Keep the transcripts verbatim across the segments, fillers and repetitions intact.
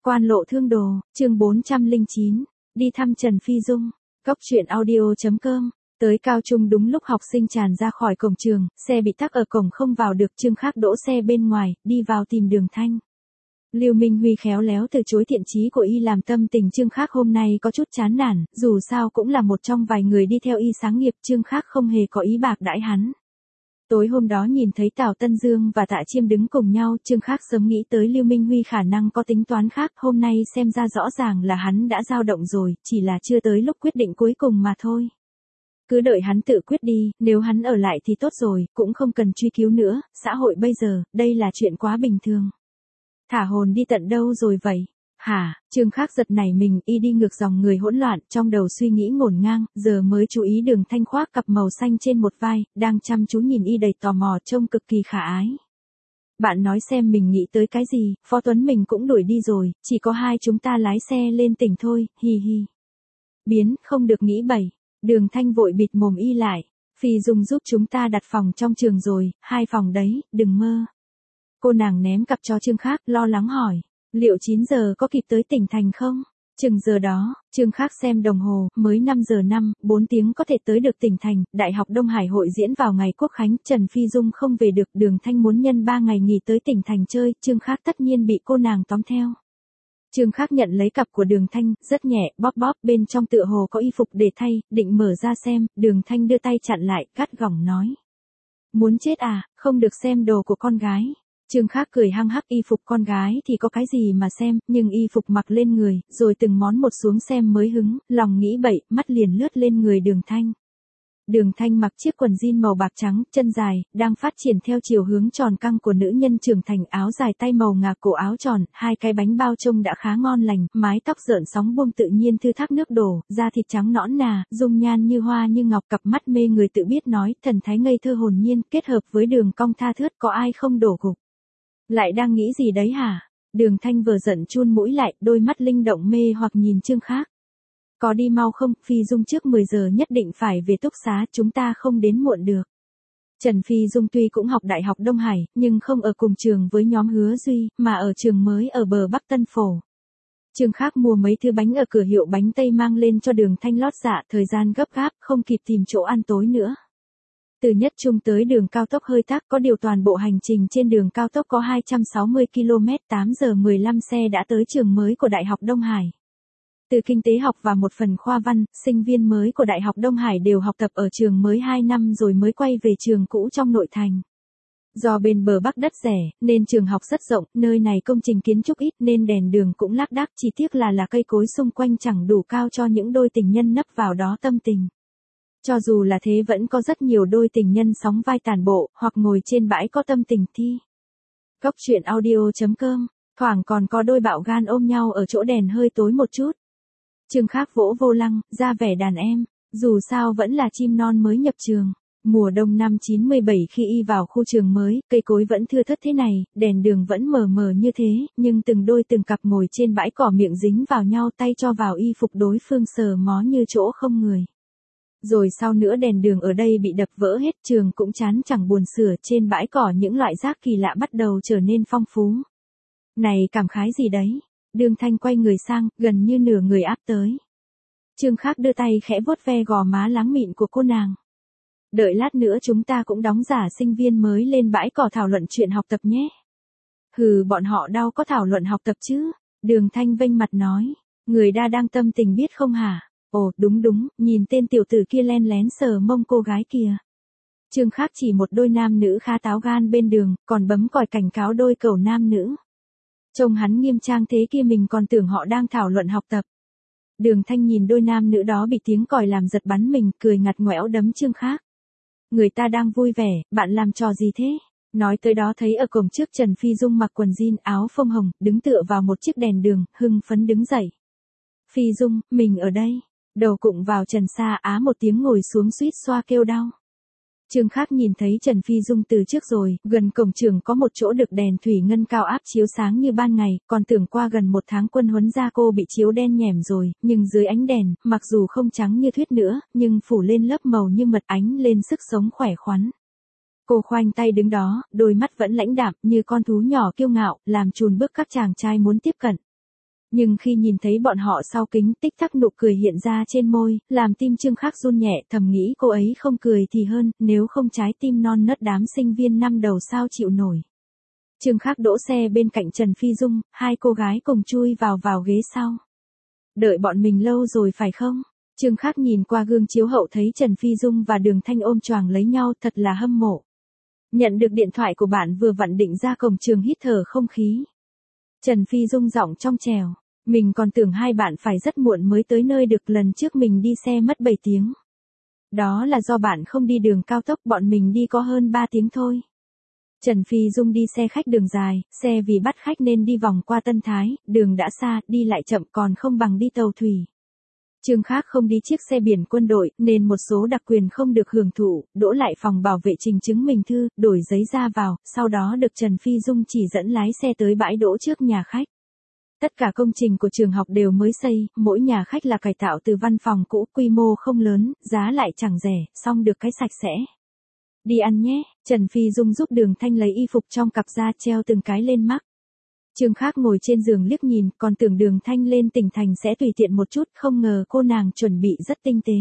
Quan lộ thương đồ, chương bốn trăm lẻ chín, đi thăm Trần Phi Dung, góc truyện audio chấm com. Tới cao trung đúng lúc học sinh tràn ra khỏi cổng trường, xe bị tắc ở cổng không vào được, Trương Khác đỗ xe bên ngoài, đi vào tìm Đường Thanh. Lưu Minh Huy khéo léo từ chối thiện chí của y làm tâm tình Trương Khác hôm nay có chút chán nản, dù sao cũng là một trong vài người đi theo y sáng nghiệp, Trương Khác không hề có ý bạc đãi hắn. Tối hôm đó nhìn thấy Tào Tân Dương và Tạ Chiêm đứng cùng nhau, Trương Khác sớm nghĩ tới Lưu Minh Huy khả năng có tính toán khác, hôm nay xem ra rõ ràng là hắn đã dao động rồi, chỉ là chưa tới lúc quyết định cuối cùng mà thôi. Cứ đợi hắn tự quyết đi, nếu hắn ở lại thì tốt rồi, cũng không cần truy cứu nữa, xã hội bây giờ, đây là chuyện quá bình thường. Thả hồn đi tận đâu rồi vậy? Hả? Trương Khác giật nảy mình, y đi ngược dòng người hỗn loạn, trong đầu suy nghĩ ngổn ngang, giờ mới chú ý Đường Thanh khoác cặp màu xanh trên một vai, đang chăm chú nhìn y đầy tò mò, trông cực kỳ khả ái. Bạn nói xem mình nghĩ tới cái gì, Phó Tuấn mình cũng đuổi đi rồi, chỉ có hai chúng ta lái xe lên tỉnh thôi, hi hi. Biến, không được nghĩ bậy. Đường Thanh vội bịt mồm y lại. Phi Dung giúp chúng ta đặt phòng trong trường rồi, hai phòng đấy, đừng mơ. Cô nàng ném cặp cho Trương Khác, lo lắng hỏi. Liệu chín giờ có kịp tới tỉnh thành không? Chừng giờ đó, Trương Khác xem đồng hồ, mới năm giờ năm, bốn tiếng có thể tới được tỉnh thành, Đại học Đông Hải hội diễn vào ngày Quốc Khánh, Trần Phi Dung không về được, Đường Thanh muốn nhân ba ngày nghỉ tới tỉnh thành chơi, Trương Khác tất nhiên bị cô nàng tóm theo. Trương Khác nhận lấy cặp của Đường Thanh, rất nhẹ, bóp bóp, bên trong tựa hồ có y phục để thay, định mở ra xem, Đường Thanh đưa tay chặn lại, gắt gỏng nói. Muốn chết à, không được xem đồ của con gái. Trương Khác cười hăng hắc, y phục con gái thì có cái gì mà xem, nhưng y phục mặc lên người, rồi từng món một xuống xem mới hứng, lòng nghĩ bậy, mắt liền lướt lên người Đường Thanh. Đường Thanh mặc chiếc quần jean màu bạc trắng, chân dài, đang phát triển theo chiều hướng tròn căng của nữ nhân trưởng thành, áo dài tay màu ngà, cổ áo tròn, hai cái bánh bao trông đã khá ngon lành, mái tóc rợn sóng buông tự nhiên thư thác nước đổ, da thịt trắng nõn nà, dung nhan như hoa như ngọc, cặp mắt mê người tự biết nói, thần thái ngây thơ hồn nhiên, kết hợp với đường cong tha thướt, có ai không đổ gục. Lại đang nghĩ gì đấy hả? Đường Thanh vừa giận chun mũi lại, đôi mắt linh động mê hoặc nhìn Trương Khác. Có đi mau không, Phi Dung trước mười giờ nhất định phải về túc xá, chúng ta không đến muộn được. Trần Phi Dung tuy cũng học Đại học Đông Hải, nhưng không ở cùng trường với nhóm Hứa Duy, mà ở trường mới ở bờ Bắc Tân Phổ. Trương Khác mua mấy thứ bánh ở cửa hiệu bánh Tây mang lên cho Đường Thanh lót dạ, thời gian gấp gáp, không kịp tìm chỗ ăn tối nữa. Từ Nhất Trung tới đường cao tốc hơi tắc, có điều toàn bộ hành trình trên đường cao tốc có hai trăm sáu mươi ki lô mét, tám giờ mười lăm xe đã tới trường mới của Đại học Đông Hải. Từ kinh tế học và một phần khoa văn, sinh viên mới của Đại học Đông Hải đều học tập ở trường mới hai năm rồi mới quay về trường cũ trong nội thành. Do bên bờ Bắc đất rẻ, nên trường học rất rộng, nơi này công trình kiến trúc ít nên đèn đường cũng lác đác, chỉ tiếc là là cây cối xung quanh chẳng đủ cao cho những đôi tình nhân nấp vào đó tâm tình. Cho dù là thế vẫn có rất nhiều đôi tình nhân sóng vai tản bộ, hoặc ngồi trên bãi có tâm tình thi. Góc truyện audio chấm com, thoảng còn có đôi bạo gan ôm nhau ở chỗ đèn hơi tối một chút. Trương Khác vỗ vô lăng, ra vẻ đàn em, dù sao vẫn là chim non mới nhập trường. Mùa đông năm chín mươi bảy khi y vào khu trường mới, cây cối vẫn thưa thớt thế này, đèn đường vẫn mờ mờ như thế, nhưng từng đôi từng cặp ngồi trên bãi cỏ miệng dính vào nhau, tay cho vào y phục đối phương sờ mó như chỗ không người. Rồi sau nữa đèn đường ở đây bị đập vỡ hết, trường cũng chán chẳng buồn sửa, trên bãi cỏ những loại rác kỳ lạ bắt đầu trở nên phong phú. Này cảm khái gì đấy? Đường Thanh quay người sang, gần như nửa người áp tới. Trương Khác đưa tay khẽ vuốt ve gò má láng mịn của cô nàng. Đợi lát nữa chúng ta cũng đóng giả sinh viên mới lên bãi cỏ thảo luận chuyện học tập nhé. Hừ, bọn họ đâu có thảo luận học tập chứ. Đường Thanh vênh mặt nói. Người đa đang tâm tình biết không hả? Ồ, đúng đúng, nhìn tên tiểu tử kia len lén sờ mông cô gái kìa. Trương Khác chỉ một đôi nam nữ khá táo gan bên đường, còn bấm còi cảnh cáo đôi cầu nam nữ. Trông hắn nghiêm trang thế kia mình còn tưởng họ đang thảo luận học tập. Đường Thanh nhìn đôi nam nữ đó bị tiếng còi làm giật bắn mình, cười ngặt ngoẽo đấm Trương Khác. Người ta đang vui vẻ, bạn làm trò gì thế? Nói tới đó thấy ở cổng trước Trần Phi Dung mặc quần jean áo phông hồng, đứng tựa vào một chiếc đèn đường, hưng phấn đứng dậy. Phi Dung, mình ở đây. Đầu cụng vào trần sa, á một tiếng ngồi xuống suýt xoa kêu đau. Trương Khác nhìn thấy Trần Phi Dung từ trước rồi, gần cổng trường có một chỗ được đèn thủy ngân cao áp chiếu sáng như ban ngày, còn tưởng qua gần một tháng quân huấn ra cô bị chiếu đen nhẻm rồi, nhưng dưới ánh đèn, mặc dù không trắng như thuyết nữa, nhưng phủ lên lớp màu như mật, ánh lên sức sống khỏe khoắn. Cô khoanh tay đứng đó, đôi mắt vẫn lãnh đạm như con thú nhỏ kiêu ngạo, làm chùn bước các chàng trai muốn tiếp cận. Nhưng khi nhìn thấy bọn họ sau kính, tích tắc nụ cười hiện ra trên môi, làm tim Trương Khắc run nhẹ, thầm nghĩ cô ấy không cười thì hơn, nếu không trái tim non nớt đám sinh viên năm đầu sao chịu nổi. Trương Khắc đỗ xe bên cạnh Trần Phi Dung, hai cô gái cùng chui vào vào ghế sau. Đợi bọn mình lâu rồi phải không? Trương Khắc nhìn qua gương chiếu hậu thấy Trần Phi Dung và Đường Thanh ôm choàng lấy nhau, thật là hâm mộ. Nhận được điện thoại của bạn vừa vặn định ra cổng trường hít thở không khí. Trần Phi Dung giọng trong trẻo, mình còn tưởng hai bạn phải rất muộn mới tới nơi được, lần trước mình đi xe mất bảy tiếng. Đó là do bạn không đi đường cao tốc, bọn mình đi có hơn ba tiếng thôi. Trần Phi Dung đi xe khách đường dài, xe vì bắt khách nên đi vòng qua Tân Thái, đường đã xa, đi lại chậm còn không bằng đi tàu thủy. Trương Khắc không đi chiếc xe biển quân đội, nên một số đặc quyền không được hưởng thụ, đỗ lại phòng bảo vệ trình chứng minh thư, đổi giấy ra vào, sau đó được Trần Phi Dung chỉ dẫn lái xe tới bãi đỗ trước nhà khách. Tất cả công trình của trường học đều mới xây, mỗi nhà khách là cải tạo từ văn phòng cũ, quy mô không lớn, giá lại chẳng rẻ, song được cái sạch sẽ. Đi ăn nhé, Trần Phi Dung giúp Đường Thanh lấy y phục trong cặp ra treo từng cái lên mắc. Trương Khắc ngồi trên giường liếc nhìn, còn tưởng Đường Thanh lên tỉnh thành sẽ tùy tiện một chút, không ngờ cô nàng chuẩn bị rất tinh tế.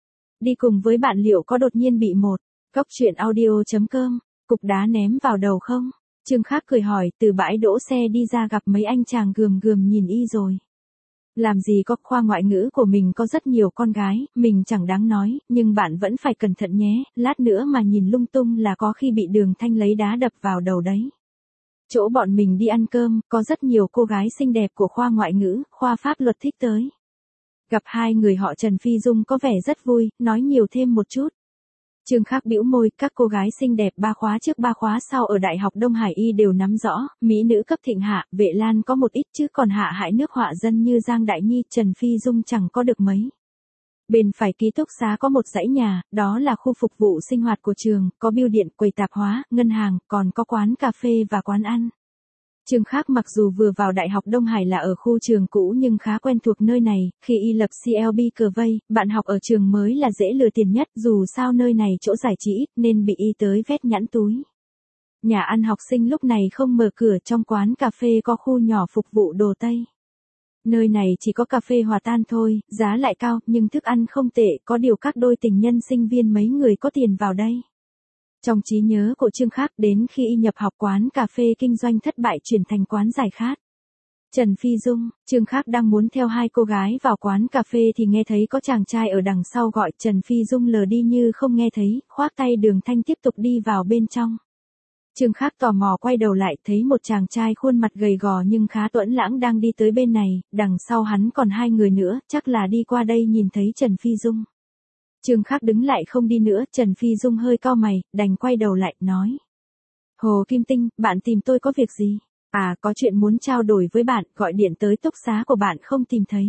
Đi cùng với bạn liệu có đột nhiên bị một, góc truyện audio chấm com, cục đá ném vào đầu không? Trương Khắc cười hỏi, từ bãi đỗ xe đi ra gặp mấy anh chàng gườm gườm nhìn y rồi. Làm gì có, khoa ngoại ngữ của mình có rất nhiều con gái, mình chẳng đáng nói, nhưng bạn vẫn phải cẩn thận nhé, lát nữa mà nhìn lung tung là có khi bị Đường Thanh lấy đá đập vào đầu đấy. Chỗ bọn mình đi ăn cơm, có rất nhiều cô gái xinh đẹp của khoa ngoại ngữ, khoa pháp luật thích tới. Gặp hai người họ Trần Phi Dung có vẻ rất vui, nói nhiều thêm một chút. Trương Khắc bĩu môi, các cô gái xinh đẹp ba khóa trước ba khóa sau ở Đại học Đông Hải Y đều nắm rõ, mỹ nữ cấp thịnh hạ, Vệ Lan có một ít chứ còn hạ hại nước họa dân như Giang Đại Nhi, Trần Phi Dung chẳng có được mấy. Bên phải ký túc xá có một dãy nhà, đó là khu phục vụ sinh hoạt của trường, có bưu điện, quầy tạp hóa, ngân hàng, còn có quán cà phê và quán ăn. Trương Khắc mặc dù vừa vào Đại học Đông Hải là ở khu trường cũ nhưng khá quen thuộc nơi này, khi y lập xê lờ bê cờ vây, bạn học ở trường mới là dễ lừa tiền nhất, dù sao nơi này chỗ giải trí ít nên bị y tới vét nhẵn túi. Nhà ăn học sinh lúc này không mở cửa, trong quán cà phê có khu nhỏ phục vụ đồ Tây. Nơi này chỉ có cà phê hòa tan thôi, giá lại cao, nhưng thức ăn không tệ, có điều các đôi tình nhân sinh viên mấy người có tiền vào đây. Trong trí nhớ của Trương Khắc, đến khi y nhập học quán cà phê kinh doanh thất bại chuyển thành quán giải khát. Trần Phi Dung, Trương Khắc đang muốn theo hai cô gái vào quán cà phê thì nghe thấy có chàng trai ở đằng sau gọi, Trần Phi Dung lờ đi như không nghe thấy, khoác tay Đường Thanh tiếp tục đi vào bên trong. Trương Khắc tò mò quay đầu lại, thấy một chàng trai khuôn mặt gầy gò nhưng khá tuẫn lãng đang đi tới bên này, đằng sau hắn còn hai người nữa, chắc là đi qua đây nhìn thấy Trần Phi Dung. Trương Khắc đứng lại không đi nữa, Trần Phi Dung hơi cau mày, đành quay đầu lại, nói. Hồ Kim Tinh, bạn tìm tôi có việc gì? À, có chuyện muốn trao đổi với bạn, gọi điện tới túc xá của bạn không tìm thấy.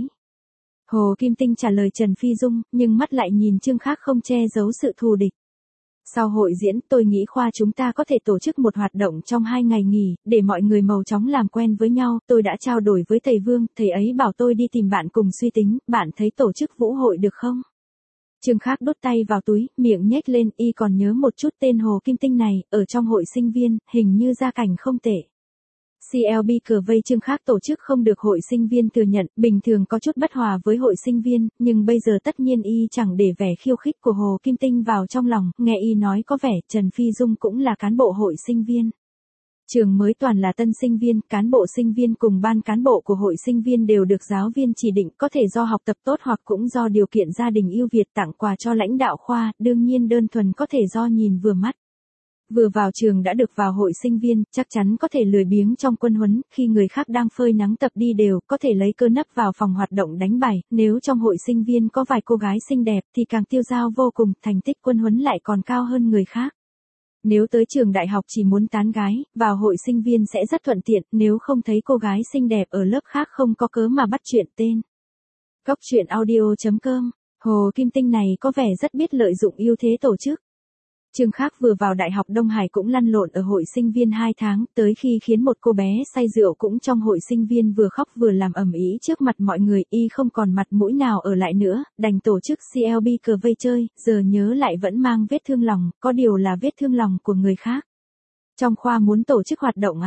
Hồ Kim Tinh trả lời Trần Phi Dung, nhưng mắt lại nhìn Trương Khắc không che giấu sự thù địch. Sau hội diễn, tôi nghĩ khoa chúng ta có thể tổ chức một hoạt động trong hai ngày nghỉ, để mọi người mau chóng làm quen với nhau, tôi đã trao đổi với thầy Vương, thầy ấy bảo tôi đi tìm bạn cùng suy tính, bạn thấy tổ chức vũ hội được không? Trương Khắc đút tay vào túi, miệng nhếch lên, y còn nhớ một chút tên Hồ Kim Tinh này, ở trong hội sinh viên, hình như gia cảnh không tệ. xê lờ bê cờ vây Trương Khắc tổ chức không được hội sinh viên thừa nhận, bình thường có chút bất hòa với hội sinh viên, nhưng bây giờ tất nhiên y chẳng để vẻ khiêu khích của Hồ Kim Tinh vào trong lòng, nghe y nói có vẻ Trần Phi Dung cũng là cán bộ hội sinh viên. Trường mới toàn là tân sinh viên, cán bộ sinh viên cùng ban cán bộ của hội sinh viên đều được giáo viên chỉ định, có thể do học tập tốt hoặc cũng do điều kiện gia đình ưu việt tặng quà cho lãnh đạo khoa, đương nhiên đơn thuần có thể do nhìn vừa mắt. Vừa vào trường đã được vào hội sinh viên, chắc chắn có thể lười biếng trong quân huấn, khi người khác đang phơi nắng tập đi đều, có thể lấy cơ nấp vào phòng hoạt động đánh bài, nếu trong hội sinh viên có vài cô gái xinh đẹp thì càng tiêu dao vô cùng, thành tích quân huấn lại còn cao hơn người khác. Nếu tới trường đại học chỉ muốn tán gái, vào hội sinh viên sẽ rất thuận tiện, nếu không thấy cô gái xinh đẹp ở lớp khác không có cớ mà bắt chuyện tên. Góc truyện audio chấm com, Hồ Kim Tinh này có vẻ rất biết lợi dụng ưu thế tổ chức. Trương Khắc vừa vào Đại học Đông Hải cũng lăn lộn ở hội sinh viên hai tháng, tới khi khiến một cô bé say rượu cũng trong hội sinh viên vừa khóc vừa làm ầm ĩ trước mặt mọi người, y không còn mặt mũi nào ở lại nữa, đành tổ chức xê lờ bê cờ vây chơi, giờ nhớ lại vẫn mang vết thương lòng, có điều là vết thương lòng của người khác. Trong khoa muốn tổ chức hoạt động à?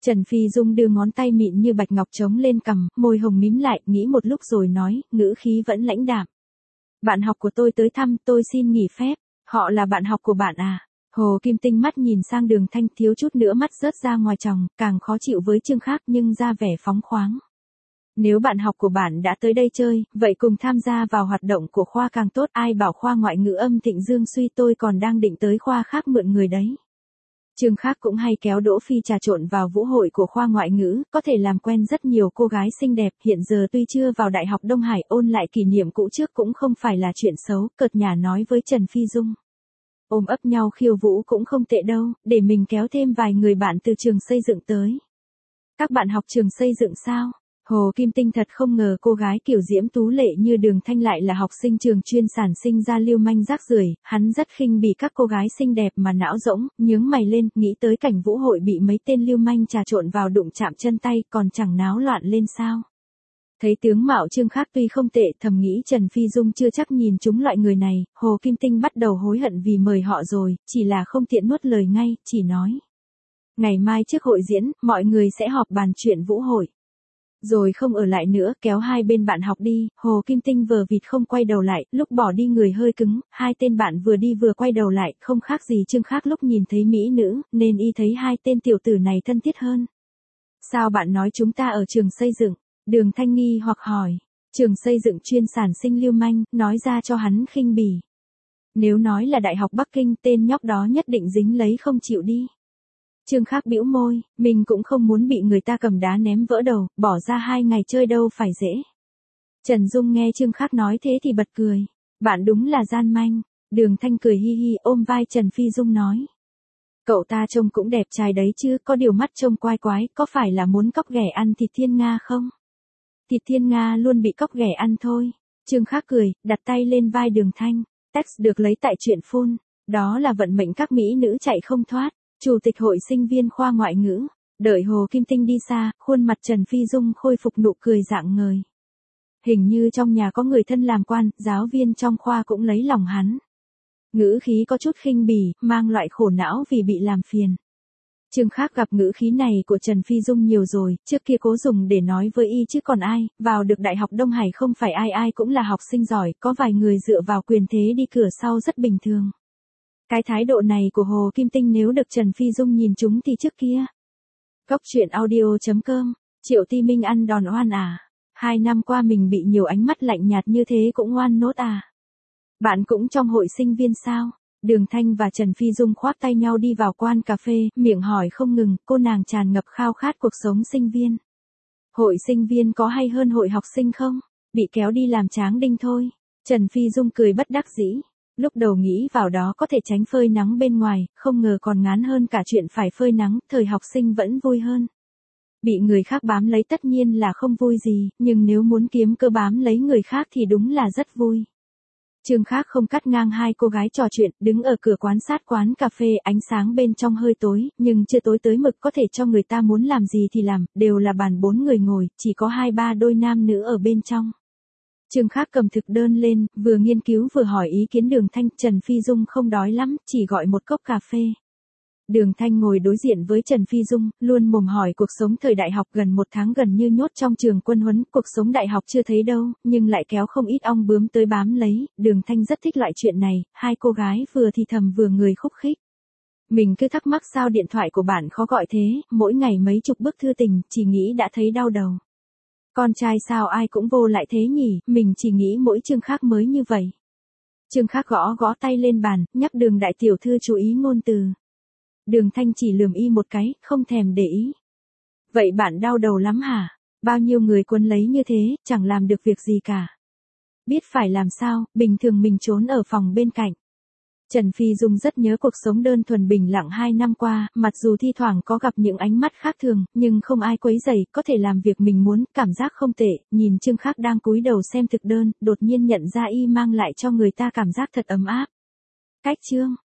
Trần Phi Dung đưa ngón tay mịn như bạch ngọc trống lên cằm, môi hồng mím lại, nghĩ một lúc rồi nói, ngữ khí vẫn lãnh đạm. Bạn học của tôi tới thăm, tôi xin nghỉ phép. Họ là bạn học của bạn à? Hồ Kim Tinh mắt nhìn sang Đường Thanh, thiếu chút nữa mắt rớt ra ngoài tròng, càng khó chịu với Trương Khác nhưng ra vẻ phóng khoáng. Nếu bạn học của bạn đã tới đây chơi, vậy cùng tham gia vào hoạt động của khoa càng tốt, ai bảo khoa ngoại ngữ âm Thịnh Dương suy, tôi còn đang định tới khoa khác mượn người đấy. Trương Khác cũng hay kéo Đỗ Phi trà trộn vào vũ hội của khoa ngoại ngữ, có thể làm quen rất nhiều cô gái xinh đẹp, hiện giờ tuy chưa vào Đại học Đông Hải, ôn lại kỷ niệm cũ trước cũng không phải là chuyện xấu, cợt nhả nói với Trần Phi Dung. Ôm ấp nhau khiêu vũ cũng không tệ đâu, để mình kéo thêm vài người bạn từ trường xây dựng tới. Các bạn học trường xây dựng sao? Hồ Kim Tinh thật không ngờ cô gái kiểu diễm tú lệ như Đường Thanh lại là học sinh trường chuyên sản sinh ra lưu manh rác rưởi, hắn rất khinh bỉ các cô gái xinh đẹp mà não rỗng, nhướng mày lên, nghĩ tới cảnh vũ hội bị mấy tên lưu manh trà trộn vào đụng chạm chân tay, còn chẳng náo loạn lên sao. Thấy tướng mạo Trương Khác tuy không tệ, thầm nghĩ Trần Phi Dung chưa chắc nhìn chúng loại người này, Hồ Kim Tinh bắt đầu hối hận vì mời họ rồi, chỉ là không tiện nuốt lời ngay, chỉ nói. Ngày mai trước hội diễn, mọi người sẽ họp bàn chuyện vũ hội. Rồi không ở lại nữa, kéo hai bên bạn học đi, Hồ Kim Tinh vờ vịt không quay đầu lại, lúc bỏ đi người hơi cứng, hai tên bạn vừa đi vừa quay đầu lại, không khác gì Trương Khác lúc nhìn thấy mỹ nữ, nên y thấy hai tên tiểu tử này thân thiết hơn. Sao bạn nói chúng ta ở trường xây dựng? Đường Thanh nghi hoặc hỏi. Trường xây dựng chuyên sản sinh lưu manh, nói ra cho hắn khinh bỉ. Nếu nói là Đại học Bắc Kinh, tên nhóc đó nhất định dính lấy không chịu đi. Trương Khác bĩu môi, mình cũng không muốn bị người ta cầm đá ném vỡ đầu, bỏ ra hai ngày chơi đâu phải dễ. Trần Dung nghe Trương Khác nói thế thì bật cười. Bạn đúng là gian manh. Đường Thanh cười hi hi ôm vai Trần Phi Dung nói. Cậu ta trông cũng đẹp trai đấy chứ, có điều mắt trông quái quái, có phải là muốn cóc ghẻ ăn thịt thiên nga không? Thịt thiên nga luôn bị cóc ghẻ ăn thôi. Trương Khác cười, đặt tay lên vai Đường Thanh. Text được lấy tại truyện phun. Đó là vận mệnh các mỹ nữ chạy không thoát. Chủ tịch hội sinh viên khoa ngoại ngữ. Đợi Hồ Kim Tinh đi xa, khuôn mặt Trần Phi Dung khôi phục nụ cười rạng ngời. Hình như trong nhà có người thân làm quan, giáo viên trong khoa cũng lấy lòng hắn. Ngữ khí có chút khinh bỉ, mang loại khổ não vì bị làm phiền. Trương Khác gặp ngữ khí này của Trần Phi Dung nhiều rồi, trước kia cố dùng để nói với y chứ còn ai, vào được Đại học Đông Hải không phải ai ai cũng là học sinh giỏi, có vài người dựa vào quyền thế đi cửa sau rất bình thường. Cái thái độ này của Hồ Kim Tinh nếu được Trần Phi Dung nhìn chúng thì trước kia. Góc truyện audio chấm com, Triệu Ti Minh ăn đòn oan à? Hai năm qua mình bị nhiều ánh mắt lạnh nhạt như thế cũng oan nốt à? Bạn cũng trong hội sinh viên sao? Đường Thanh và Trần Phi Dung khoác tay nhau đi vào quán cà phê, miệng hỏi không ngừng, cô nàng tràn ngập khao khát cuộc sống sinh viên. Hội sinh viên có hay hơn hội học sinh không? Bị kéo đi làm tráng đinh thôi. Trần Phi Dung cười bất đắc dĩ. Lúc đầu nghĩ vào đó có thể tránh phơi nắng bên ngoài, không ngờ còn ngán hơn cả chuyện phải phơi nắng, thời học sinh vẫn vui hơn. Bị người khác bám lấy tất nhiên là không vui gì, nhưng nếu muốn kiếm cơ bám lấy người khác thì đúng là rất vui. Trương Khác không cắt ngang hai cô gái trò chuyện, đứng ở cửa quan sát quán cà phê, ánh sáng bên trong hơi tối, nhưng chưa tối tới mực có thể cho người ta muốn làm gì thì làm, đều là bàn bốn người ngồi, chỉ có hai ba đôi nam nữ ở bên trong. Trương Khác cầm thực đơn lên, vừa nghiên cứu vừa hỏi ý kiến Đường Thanh, Trần Phi Dung không đói lắm, chỉ gọi một cốc cà phê. Đường Thanh ngồi đối diện với Trần Phi Dung, luôn mồm hỏi cuộc sống thời đại học gần một tháng gần như nhốt trong trường quân huấn, cuộc sống đại học chưa thấy đâu, nhưng lại kéo không ít ong bướm tới bám lấy, Đường Thanh rất thích loại chuyện này, hai cô gái vừa thì thầm vừa người khúc khích. Mình cứ thắc mắc sao điện thoại của bạn khó gọi thế, mỗi ngày mấy chục bức thư tình, chỉ nghĩ đã thấy đau đầu. Con trai sao ai cũng vô lại thế nhỉ, mình chỉ nghĩ mỗi Trương Khác mới như vậy. Trương Khác gõ gõ tay lên bàn, nhắc Đường đại tiểu thư chú ý ngôn từ. Đường Thanh chỉ lườm y một cái, không thèm để ý. Vậy bạn đau đầu lắm hả? Bao nhiêu người quấn lấy như thế, chẳng làm được việc gì cả. Biết phải làm sao, bình thường mình trốn ở phòng bên cạnh. Trần Phi Dung rất nhớ cuộc sống đơn thuần bình lặng hai năm qua, mặc dù thi thoảng có gặp những ánh mắt khác thường, nhưng không ai quấy rầy, có thể làm việc mình muốn, cảm giác không tệ, nhìn Trương Khác đang cúi đầu xem thực đơn, đột nhiên nhận ra y mang lại cho người ta cảm giác thật ấm áp. Cách chương